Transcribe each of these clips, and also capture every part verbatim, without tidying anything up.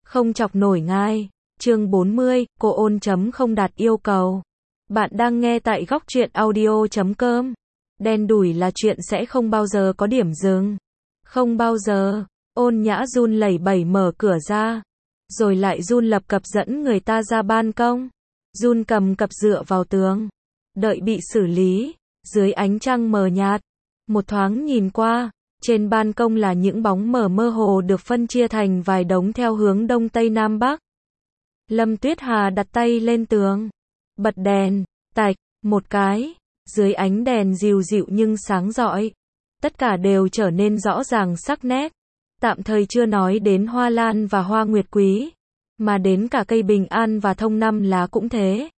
Không chọc nổi ngài. Chương bốn mươi, cô ôn chấm không đạt yêu cầu. Bạn đang nghe tại góc truyện audio chấm com. Đen đủi là chuyện sẽ không bao giờ có điểm dừng. Không bao giờ. Ôn Nhã run lẩy bẩy mở cửa ra. Rồi lại run lập cập dẫn người ta ra ban công. Run cầm cập dựa vào tường. Đợi bị xử lý. Dưới ánh trăng mờ nhạt. Một thoáng nhìn qua. Trên ban công là những bóng mờ mơ hồ được phân chia thành vài đống theo hướng đông tây nam bắc. Lâm Tuyết Hà đặt tay lên tường. Bật đèn. Tạch. Một cái. Dưới ánh đèn dịu dịu nhưng sáng rọi. Tất cả đều trở nên rõ ràng sắc nét. Tạm thời chưa nói đến hoa lan và hoa nguyệt quý. Mà đến cả cây bình an và thông năm lá cũng thế.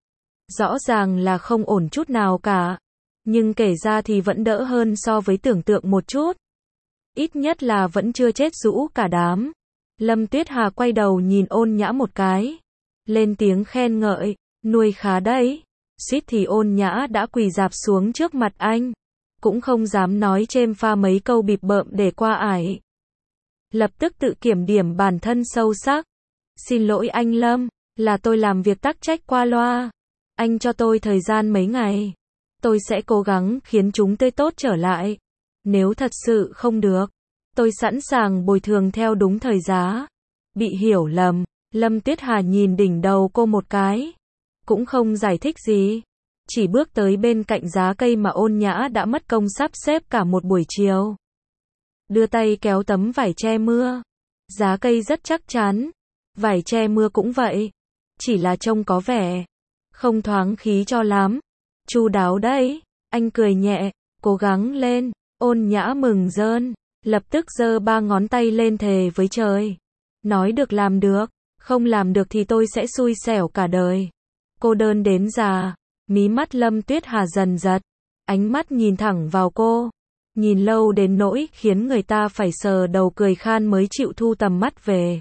Rõ ràng là không ổn chút nào cả. Nhưng kể ra thì vẫn đỡ hơn so với tưởng tượng một chút. Ít nhất là vẫn chưa chết rũ cả đám. Lâm Tuyết Hà quay đầu nhìn Ôn Nhã một cái. Lên tiếng khen ngợi. Nuôi khá đấy. Suýt thì Ôn Nhã đã quỳ rạp xuống trước mặt anh. Cũng không dám nói chêm pha mấy câu bịp bợm để qua ải. Lập tức tự kiểm điểm bản thân sâu sắc. Xin lỗi anh Lâm. Là tôi làm việc tắc trách qua loa. Anh cho tôi thời gian mấy ngày. Tôi sẽ cố gắng khiến chúng tươi tốt trở lại. Nếu thật sự không được, tôi sẵn sàng bồi thường theo đúng thời giá. Bị hiểu lầm, Lâm Tuyết Hà nhìn đỉnh đầu cô một cái. Cũng không giải thích gì. Chỉ bước tới bên cạnh giá cây mà Ôn Nhã đã mất công sắp xếp cả một buổi chiều. Đưa tay kéo tấm vải che mưa. Giá cây rất chắc chắn. Vải che mưa cũng vậy. Chỉ là trông có vẻ không thoáng khí cho lắm. Chu đáo đấy. Anh cười nhẹ. Cố gắng lên. Ôn Nhã mừng rơn. Lập tức giơ ba ngón tay lên thề với trời. Nói được làm được. Không làm được thì tôi sẽ xui xẻo cả đời. Cô đơn đến già. Mí mắt Lâm Tuyết Hà dần giật. Ánh mắt nhìn thẳng vào cô. Nhìn lâu đến nỗi khiến người ta phải sờ đầu cười khan mới chịu thu tầm mắt về.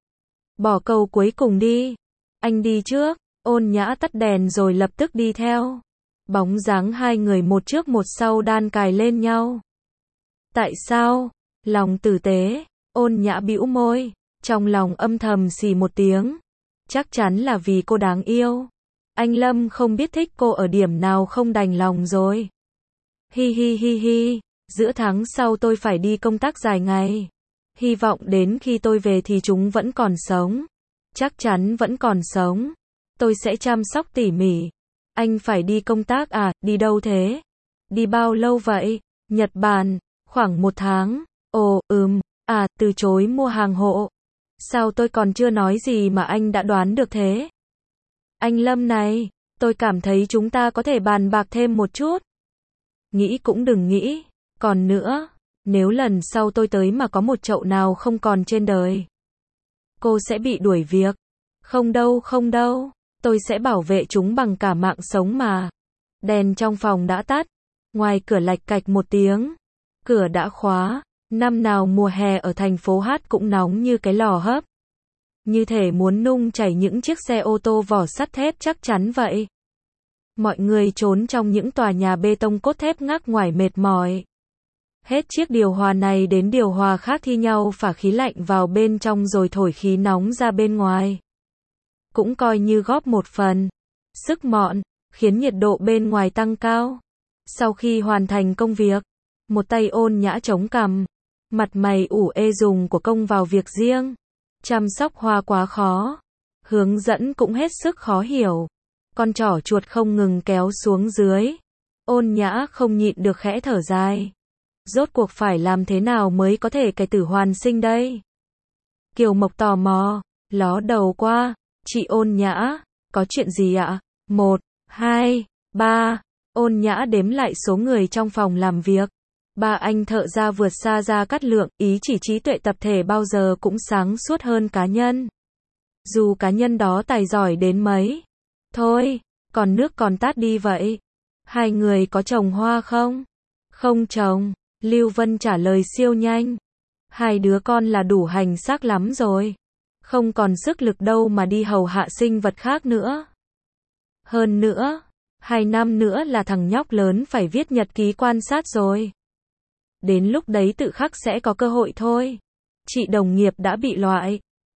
Bỏ câu cuối cùng đi. Anh đi trước. Ôn Nhã tắt đèn rồi lập tức đi theo. Bóng dáng hai người một trước một sau đan cài lên nhau. Tại sao? Lòng tử tế. Ôn Nhã bĩu môi. Trong lòng âm thầm xì một tiếng. Chắc chắn là vì cô đáng yêu. Anh Lâm không biết thích cô ở điểm nào không đành lòng rồi. Hi hi hi hi. Giữa tháng sau tôi phải đi công tác dài ngày. Hy vọng đến khi tôi về thì chúng vẫn còn sống. Chắc chắn vẫn còn sống. Tôi sẽ chăm sóc tỉ mỉ. Anh phải đi công tác à, đi đâu thế? Đi bao lâu vậy? Nhật Bản, khoảng một tháng. Ồ, ừm, à, từ chối mua hàng hộ. Sao tôi còn chưa nói gì mà anh đã đoán được thế? Anh Lâm này, tôi cảm thấy chúng ta có thể bàn bạc thêm một chút. Nghĩ cũng đừng nghĩ. Còn nữa, nếu lần sau tôi tới mà có một chậu nào không còn trên đời, cô sẽ bị đuổi việc. Không đâu, không đâu. Tôi sẽ bảo vệ chúng bằng cả mạng sống mà. Đèn trong phòng đã tắt. Ngoài cửa lạch cạch một tiếng. Cửa đã khóa. Năm nào mùa hè ở thành phố Hát cũng nóng như cái lò hấp. Như thể muốn nung chảy những chiếc xe ô tô vỏ sắt thép chắc chắn vậy. Mọi người trốn trong những tòa nhà bê tông cốt thép ngắc ngoài mệt mỏi. Hết chiếc điều hòa này đến điều hòa khác thi nhau phả khí lạnh vào bên trong rồi thổi khí nóng ra bên ngoài. Cũng coi như góp một phần sức mọn, khiến nhiệt độ bên ngoài tăng cao. Sau khi hoàn thành công việc, một tay Ôn Nhã chống cằm, mặt mày ủ ê dùng của công vào việc riêng. Chăm sóc hoa quá khó, hướng dẫn cũng hết sức khó hiểu. Con trỏ chuột không ngừng kéo xuống dưới. Ôn Nhã không nhịn được khẽ thở dài. Rốt cuộc phải làm thế nào mới có thể cải tử hoàn sinh đây? Kiều Mộc tò mò, ló đầu qua. Chị Ôn Nhã, có chuyện gì ạ? Một, hai, ba. Ôn Nhã đếm lại số người trong phòng làm việc. Ba anh thợ ra vượt xa Gia Cát Lượng, ý chỉ trí tuệ tập thể bao giờ cũng sáng suốt hơn cá nhân. Dù cá nhân đó tài giỏi đến mấy. Thôi, còn nước còn tát đi vậy. Hai người có trồng hoa không? Không trồng. Lưu Vân trả lời siêu nhanh. Hai đứa con là đủ hành xác lắm rồi. Không còn sức lực đâu mà đi hầu hạ sinh vật khác nữa. Hơn nữa, hai năm nữa là thằng nhóc lớn phải viết nhật ký quan sát rồi. Đến lúc đấy tự khắc sẽ có cơ hội thôi. Chị đồng nghiệp đã bị loại.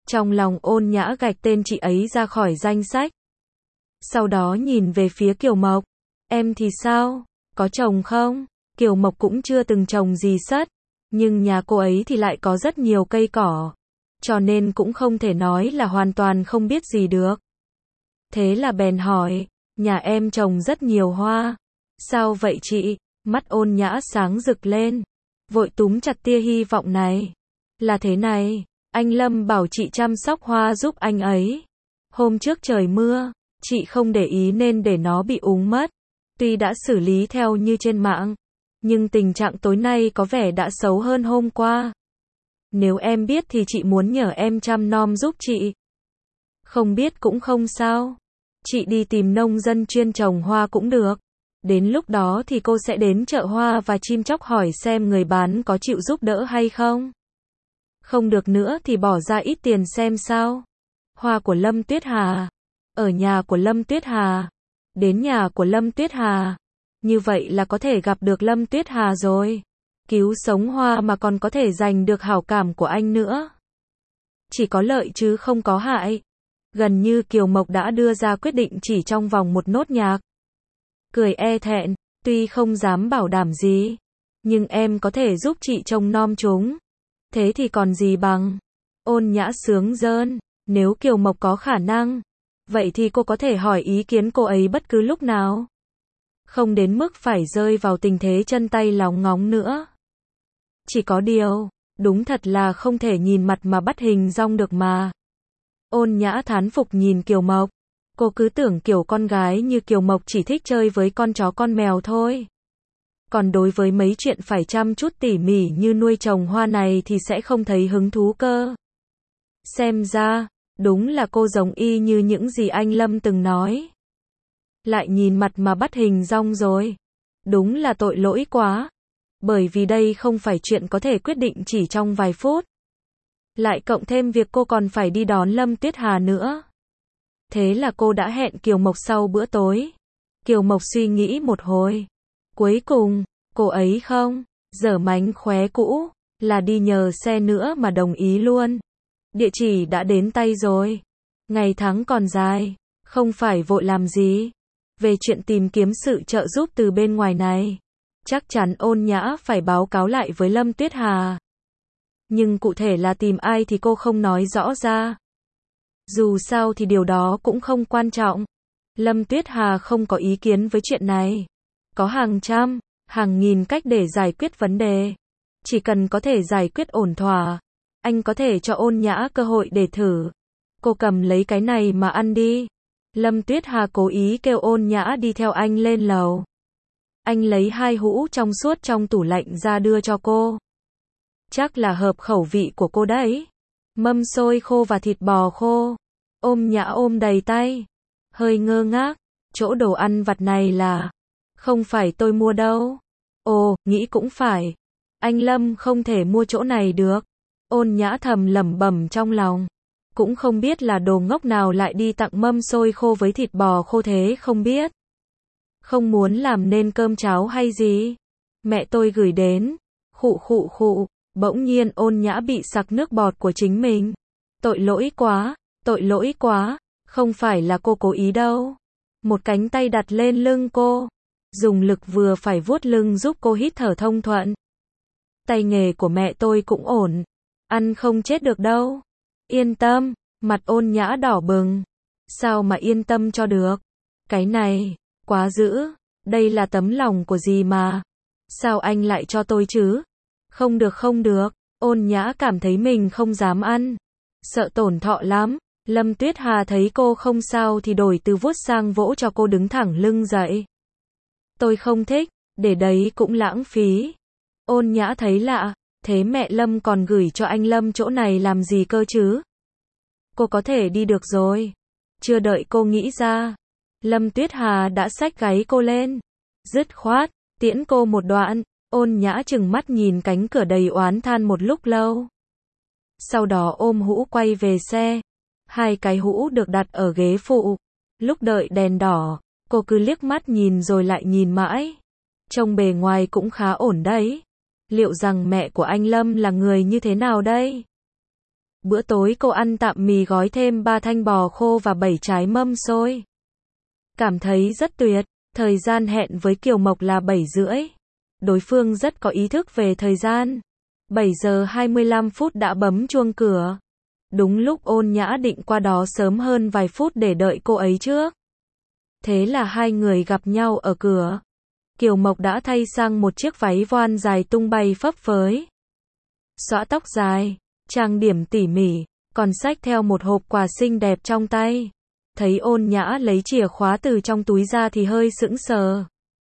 Trong lòng Ôn Nhã gạch tên chị ấy ra khỏi danh sách. Sau đó nhìn về phía Kiều Mộc. Em thì sao? Có chồng không? Kiều Mộc cũng chưa từng trồng gì sất. Nhưng nhà cô ấy thì lại có rất nhiều cây cỏ. Cho nên cũng không thể nói là hoàn toàn không biết gì được. Thế là bèn hỏi, nhà em trồng rất nhiều hoa. Sao vậy chị? Mắt Ôn Nhã sáng rực lên. Vội túm chặt tia hy vọng này. Là thế này, anh Lâm bảo chị chăm sóc hoa giúp anh ấy. Hôm trước trời mưa, chị không để ý nên để nó bị úng mất. Tuy đã xử lý theo như trên mạng, nhưng tình trạng tối nay có vẻ đã xấu hơn hôm qua. Nếu em biết thì chị muốn nhờ em chăm nom giúp chị. Không biết cũng không sao. Chị đi tìm nông dân chuyên trồng hoa cũng được. Đến lúc đó thì cô sẽ đến chợ hoa và chim chóc hỏi xem người bán có chịu giúp đỡ hay không. Không được nữa thì bỏ ra ít tiền xem sao. Hoa của Lâm Tuyết Hà. Ở nhà của Lâm Tuyết Hà. Đến nhà của Lâm Tuyết Hà. Như vậy là có thể gặp được Lâm Tuyết Hà rồi. Cứu sống hoa mà còn có thể giành được hảo cảm của anh nữa. Chỉ có lợi chứ không có hại. Gần như Kiều Mộc đã đưa ra quyết định chỉ trong vòng một nốt nhạc. Cười e thẹn, tuy không dám bảo đảm gì, nhưng em có thể giúp chị trông nom chúng. Thế thì còn gì bằng. Ôn Nhã sướng rơn, nếu Kiều Mộc có khả năng, vậy thì cô có thể hỏi ý kiến cô ấy bất cứ lúc nào. Không đến mức phải rơi vào tình thế chân tay lóng ngóng nữa. Chỉ có điều, đúng thật là không thể nhìn mặt mà bắt hình dong được mà. Ôn Nhã thán phục nhìn Kiều Mộc. Cô cứ tưởng kiểu con gái như Kiều Mộc chỉ thích chơi với con chó con mèo thôi. Còn đối với mấy chuyện phải chăm chút tỉ mỉ như nuôi trồng hoa này thì sẽ không thấy hứng thú cơ. Xem ra, đúng là cô giống y như những gì anh Lâm từng nói. Lại nhìn mặt mà bắt hình dong rồi. Đúng là tội lỗi quá. Bởi vì đây không phải chuyện có thể quyết định chỉ trong vài phút. Lại cộng thêm việc cô còn phải đi đón Lâm Tuyết Hà nữa. Thế là cô đã hẹn Kiều Mộc sau bữa tối. Kiều Mộc suy nghĩ một hồi. Cuối cùng, cô ấy không dở mánh khóe cũ, là đi nhờ xe nữa mà đồng ý luôn. Địa chỉ đã đến tay rồi. Ngày tháng còn dài, không phải vội làm gì. Về chuyện tìm kiếm sự trợ giúp từ bên ngoài này, chắc chắn Ôn Nhã phải báo cáo lại với Lâm Tuyết Hà. Nhưng cụ thể là tìm ai thì cô không nói rõ ra. Dù sao thì điều đó cũng không quan trọng. Lâm Tuyết Hà không có ý kiến với chuyện này. Có hàng trăm, hàng nghìn cách để giải quyết vấn đề. Chỉ cần có thể giải quyết ổn thỏa, anh có thể cho Ôn Nhã cơ hội để thử. Cô cầm lấy cái này mà ăn đi. Lâm Tuyết Hà cố ý kêu Ôn Nhã đi theo anh lên lầu. Anh lấy hai hũ trong suốt trong tủ lạnh ra đưa cho cô. Chắc là hợp khẩu vị của cô đấy. Mâm xôi khô và thịt bò khô. Ôn Nhã ôm đầy tay. Hơi ngơ ngác. Chỗ đồ ăn vặt này là... Không phải tôi mua đâu. Ồ, nghĩ cũng phải. Anh Lâm không thể mua chỗ này được. Ôn Nhã thầm lẩm bẩm trong lòng. Cũng không biết là đồ ngốc nào lại đi tặng mâm xôi khô với thịt bò khô thế không biết. Không muốn làm nên cơm cháo hay gì. Mẹ tôi gửi đến. Khụ khụ khụ. Bỗng nhiên Ôn Nhã bị sặc nước bọt của chính mình. Tội lỗi quá, tội lỗi quá. Không phải là cô cố ý đâu. Một cánh tay đặt lên lưng cô. Dùng lực vừa phải vuốt lưng giúp cô hít thở thông thuận. Tay nghề của mẹ tôi cũng ổn. Ăn không chết được đâu. Yên tâm. Mặt Ôn Nhã đỏ bừng. Sao mà yên tâm cho được. Cái này, quá dữ. Đây là tấm lòng của gì mà. Sao anh lại cho tôi chứ? Không được không được. Ôn Nhã cảm thấy mình không dám ăn. Sợ tổn thọ lắm. Lâm Tuyết Hà thấy cô không sao thì đổi từ vuốt sang vỗ cho cô đứng thẳng lưng dậy. Tôi không thích, để đấy cũng lãng phí. Ôn Nhã thấy lạ, thế mẹ Lâm còn gửi cho anh Lâm chỗ này làm gì cơ chứ? Cô có thể đi được rồi. Chưa đợi cô nghĩ ra, Lâm Tuyết Hà đã xách gáy cô lên. Dứt khoát, tiễn cô một đoạn. Ôn Nhã chừng mắt nhìn cánh cửa đầy oán than một lúc lâu. Sau đó ôm hũ quay về xe. Hai cái hũ được đặt ở ghế phụ. Lúc đợi đèn đỏ, cô cứ liếc mắt nhìn rồi lại nhìn mãi. Trông bề ngoài cũng khá ổn đấy. Liệu rằng mẹ của anh Lâm là người như thế nào đây? Bữa tối cô ăn tạm mì gói thêm ba thanh bò khô và bảy trái mâm xôi. Cảm thấy rất tuyệt. Thời gian hẹn với Kiều Mộc là bảy rưỡi. Đối phương rất có ý thức về thời gian. bảy giờ hai mươi lăm phút đã bấm chuông cửa. Đúng lúc Ôn Nhã định qua đó sớm hơn vài phút để đợi cô ấy trước. Thế là hai người gặp nhau ở cửa. Kiều Mộc đã thay sang một chiếc váy voan dài tung bay phấp phới. Xõa tóc dài, trang điểm tỉ mỉ, còn xách theo một hộp quà xinh đẹp trong tay. Thấy Ôn Nhã lấy chìa khóa từ trong túi ra thì hơi sững sờ.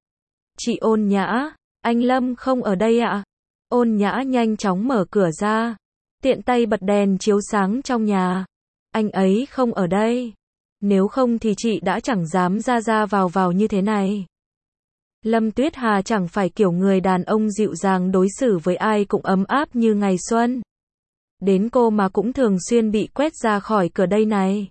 Chị Ôn Nhã, anh Lâm không ở đây ạ? Ôn Nhã nhanh chóng mở cửa ra, tiện tay bật đèn chiếu sáng trong nhà. Anh ấy không ở đây. Nếu không thì chị đã chẳng dám ra ra vào vào như thế này. Lâm Tuyết Hà chẳng phải kiểu người đàn ông dịu dàng đối xử với ai cũng ấm áp như ngày xuân. Đến cô mà cũng thường xuyên bị quét ra khỏi cửa đây này.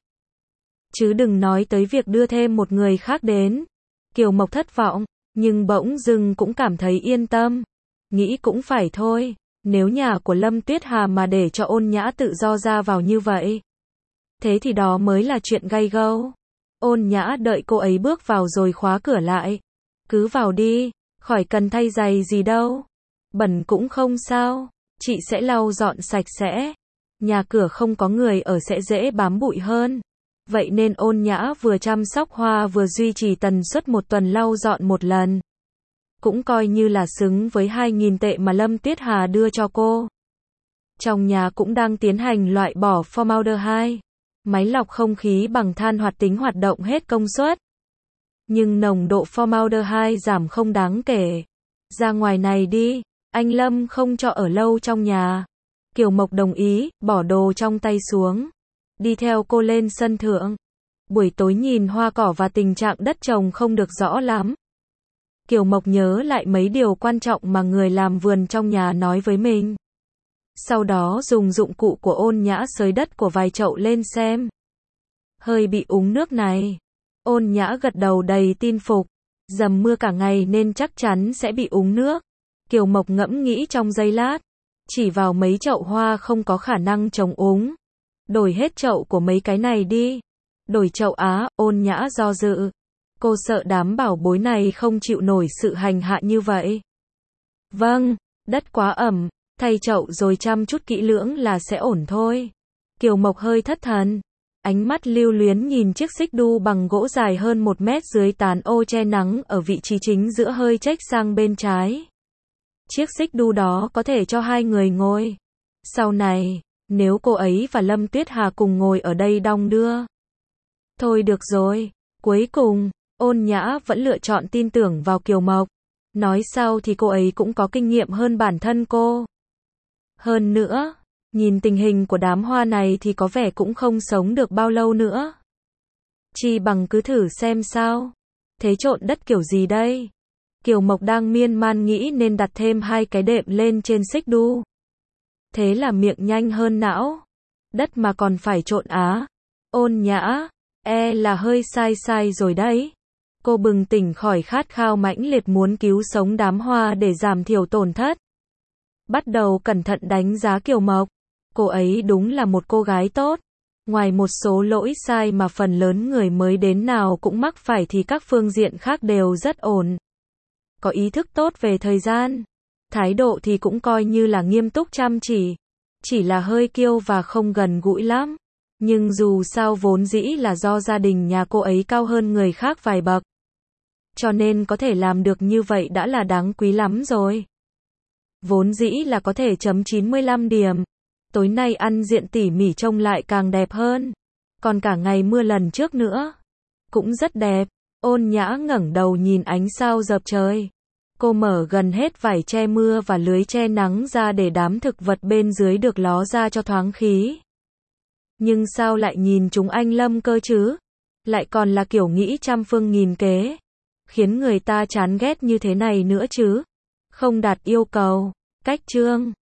Chứ đừng nói tới việc đưa thêm một người khác đến. Kiều Mộc thất vọng, nhưng bỗng dưng cũng cảm thấy yên tâm. Nghĩ cũng phải thôi, nếu nhà của Lâm Tuyết Hà mà để cho Ôn Nhã tự do ra vào như vậy, thế thì đó mới là chuyện gay gâu. Ôn Nhã đợi cô ấy bước vào rồi khóa cửa lại. Cứ vào đi, khỏi cần thay giày gì đâu. Bẩn cũng không sao, chị sẽ lau dọn sạch sẽ. Nhà cửa không có người ở sẽ dễ bám bụi hơn. Vậy nên Ôn Nhã vừa chăm sóc hoa vừa duy trì tần suất một tuần lau dọn một lần. Cũng coi như là xứng với hai nghìn tệ mà Lâm Tuyết Hà đưa cho cô. Trong nhà cũng đang tiến hành loại bỏ formaldehyde. Máy lọc không khí bằng than hoạt tính hoạt động hết công suất. Nhưng nồng độ formaldehyde giảm không đáng kể. Ra ngoài này đi, anh Lâm không cho ở lâu trong nhà. Kiều Mộc đồng ý, bỏ đồ trong tay xuống. Đi theo cô lên sân thượng. Buổi tối nhìn hoa cỏ và tình trạng đất trồng không được rõ lắm. Kiều Mộc nhớ lại mấy điều quan trọng mà người làm vườn trong nhà nói với mình. Sau đó dùng dụng cụ của Ôn Nhã xới đất của vài chậu lên xem. Hơi bị úng nước này. Ôn Nhã gật đầu đầy tin phục. Dầm mưa cả ngày nên chắc chắn sẽ bị úng nước. Kiều Mộc ngẫm nghĩ trong giây lát. Chỉ vào mấy chậu hoa không có khả năng chống úng. Đổi hết chậu của mấy cái này đi. Đổi chậu á, Ôn Nhã do dự. Cô sợ đám bảo bối này không chịu nổi sự hành hạ như vậy. Vâng, đất quá ẩm, thay chậu rồi chăm chút kỹ lưỡng là sẽ ổn thôi. Kiều Mộc hơi thất thần. Ánh mắt lưu luyến nhìn chiếc xích đu bằng gỗ dài hơn một mét dưới tán ô che nắng ở vị trí chính giữa hơi chếch sang bên trái. Chiếc xích đu đó có thể cho hai người ngồi. Sau này, nếu cô ấy và Lâm Tuyết Hà cùng ngồi ở đây đong đưa. Thôi được rồi, cuối cùng, Ôn Nhã vẫn lựa chọn tin tưởng vào Kiều Mộc. Nói sau thì cô ấy cũng có kinh nghiệm hơn bản thân cô. Hơn nữa, nhìn tình hình của đám hoa này thì có vẻ cũng không sống được bao lâu nữa. Chi bằng cứ thử xem sao. Thế trộn đất kiểu gì đây? Kiều Mộc đang miên man nghĩ nên đặt thêm hai cái đệm lên trên xích đu. Thế là miệng nhanh hơn não. Đất mà còn phải trộn á. Ôn Nhã, e là hơi sai sai rồi đấy. Cô bừng tỉnh khỏi khát khao mãnh liệt muốn cứu sống đám hoa để giảm thiểu tổn thất. Bắt đầu cẩn thận đánh giá Kiều Mộc. Cô ấy đúng là một cô gái tốt. Ngoài một số lỗi sai mà phần lớn người mới đến nào cũng mắc phải thì các phương diện khác đều rất ổn. Có ý thức tốt về thời gian. Thái độ thì cũng coi như là nghiêm túc chăm chỉ. Chỉ là hơi kiêu và không gần gũi lắm. Nhưng dù sao vốn dĩ là do gia đình nhà cô ấy cao hơn người khác vài bậc. Cho nên có thể làm được như vậy đã là đáng quý lắm rồi. Vốn dĩ là có thể chấm chín mươi lăm điểm. Tối nay ăn diện tỉ mỉ trông lại càng đẹp hơn. Còn cả ngày mưa lần trước nữa. Cũng rất đẹp. Ôn Nhã ngẩng đầu nhìn ánh sao dập trời. Cô mở gần hết vải che mưa và lưới che nắng ra để đám thực vật bên dưới được ló ra cho thoáng khí. Nhưng sao lại nhìn chúng anh Lâm cơ chứ? Lại còn là kiểu nghĩ trăm phương nghìn kế. Khiến người ta chán ghét như thế này nữa chứ. Không đạt yêu cầu. Cách chương